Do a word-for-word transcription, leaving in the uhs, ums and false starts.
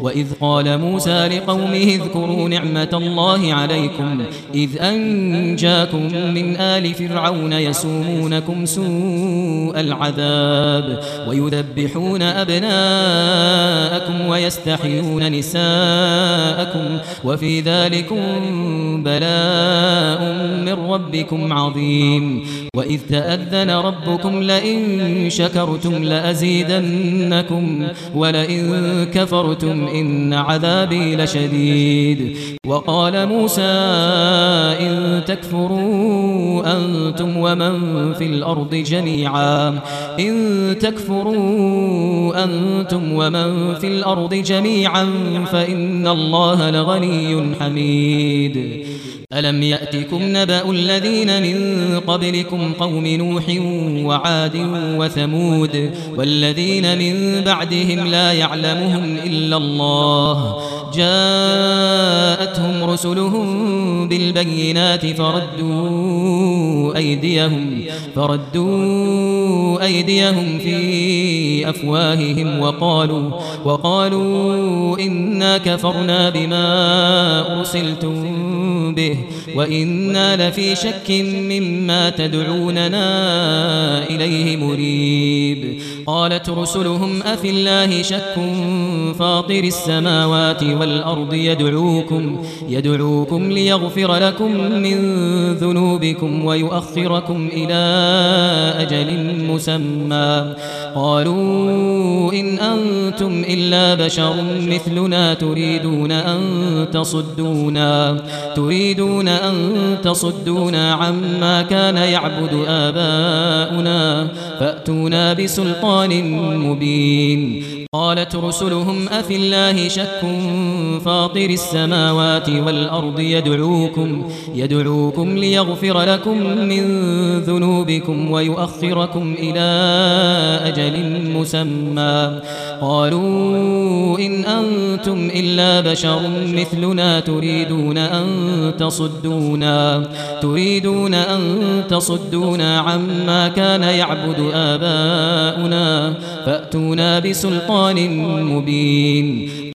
وإذ قال موسى لقومه اذكروا نعمة الله عليكم إذ أنجاكم من آل فرعون يسومونكم سوء العذاب ويذبحون أبناءكم ويستحيون نساءكم وفي ذلكم بلاء من ربكم عظيم وإذ تأذن ربكم لئن شكرتم لأزيدنكم ولئن كفرتم إن عذابي لشديد وقال موسى إن تكفروا أنتم ومن في الأرض جميعا إن تكفروا أنتم ومن في الأرض جميعا فإن الله لغني حميد ألم يأتكم نبأ الذين من قبلكم قوم نوح وعاد وثمود والذين من بعدهم لا يعلمهم إلا الله جاءتهم رسلهم بالبينات فردوا أيديهم فردوا أيديهم في أفواههم وقالوا وقالوا إنا كفرنا بما أرسلتم به وإنا لفي شك مما تدعوننا إليه مريب قالت رسلهم أفي الله شك فاطر السماوات والأرض يدعوكم يدعوكم ليغفر لكم من ذنوبكم ويؤخركم إلى أجل مسمى قالوا إن أنتم إلا بشر مثلنا تريدون أن تصدونا تريدون أن تصدونا عما كان يعبد آباؤنا فأتونا بسلطان مبين قالت رسلهم أفي الله شك فاطر السماوات والأرض يدعوكم يدعوكم ليغفر لكم من ذنوبكم ويؤخركم إلى أجل مسمى قالوا إن أنتم إلا بشر مثلنا تريدون أن تصدونا تريدون أن تصدونا عما كان يعبد آباؤنا فأتونا بسلطان مبين